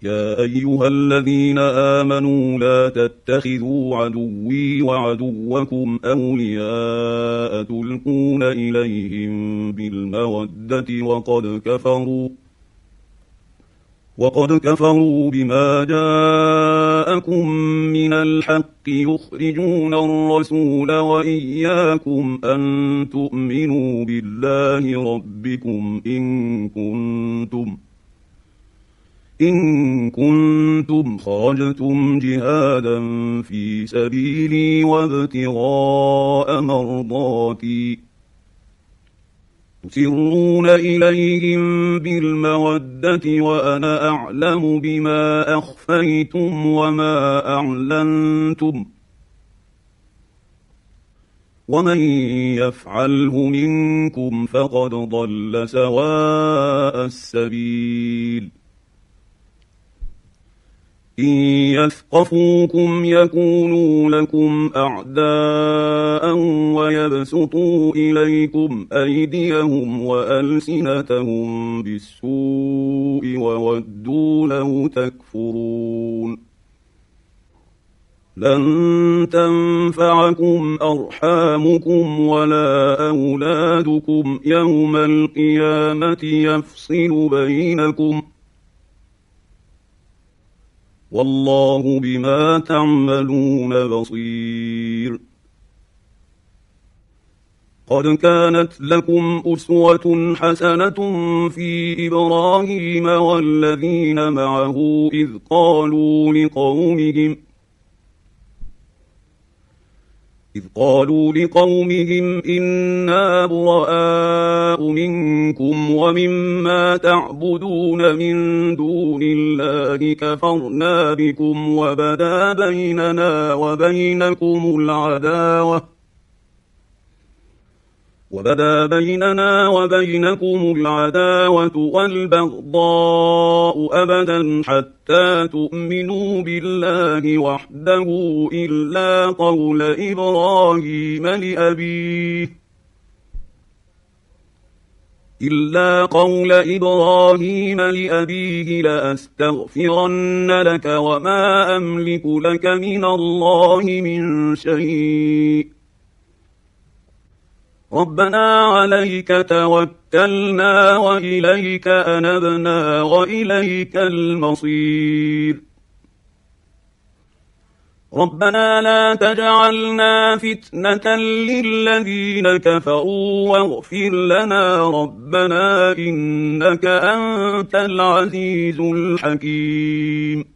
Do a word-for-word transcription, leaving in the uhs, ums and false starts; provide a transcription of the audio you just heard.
يا أيها الذين آمنوا لا تتخذوا عدوي وعدوكم أولياء تلقون إليهم بالمودة وقد كفروا وقد كفروا بما جاءكم من الحق يخرجون الرسول وإياكم أن تؤمنوا بالله ربكم إن كنتم إن كنتم خرجتم جهادا في سبيلي وابتغاء مرضاتي تسرون إليهم بالمودة وأنا أعلم بما أخفيتم وما أعلنتم ومن يفعله منكم فقد ضل سواء السبيل إن يثقفوكم يكونوا لكم أعداء ويبسطوا إليكم أيديهم وألسنتهم بالسوء وودوا لو تكفرون لن تنفعكم أرحامكم ولا أولادكم يوم القيامة يفصل بينكم والله بما تعملون بصير قد كانت لكم أسوة حسنة في إبراهيم والذين معه إذ قالوا لقومهم إذ قالوا لقومهم إنا براء منكم ومما تعبدون من دون الله كفرنا بكم وبدا بيننا وبينكم العداوة وبدا بيننا وبينكم العداوة والبغضاء أبدا حتى تؤمنوا بالله وحده إلا قول إبراهيم لأبيه إلا قول إبراهيم لأبيه لأستغفرن لك وما أملك لك من الله من شيء ربنا عليك توكلنا وإليك أنبنا وإليك المصير ربنا لا تجعلنا فتنة للذين كفروا واغفر لنا ربنا إنك أنت العزيز الحكيم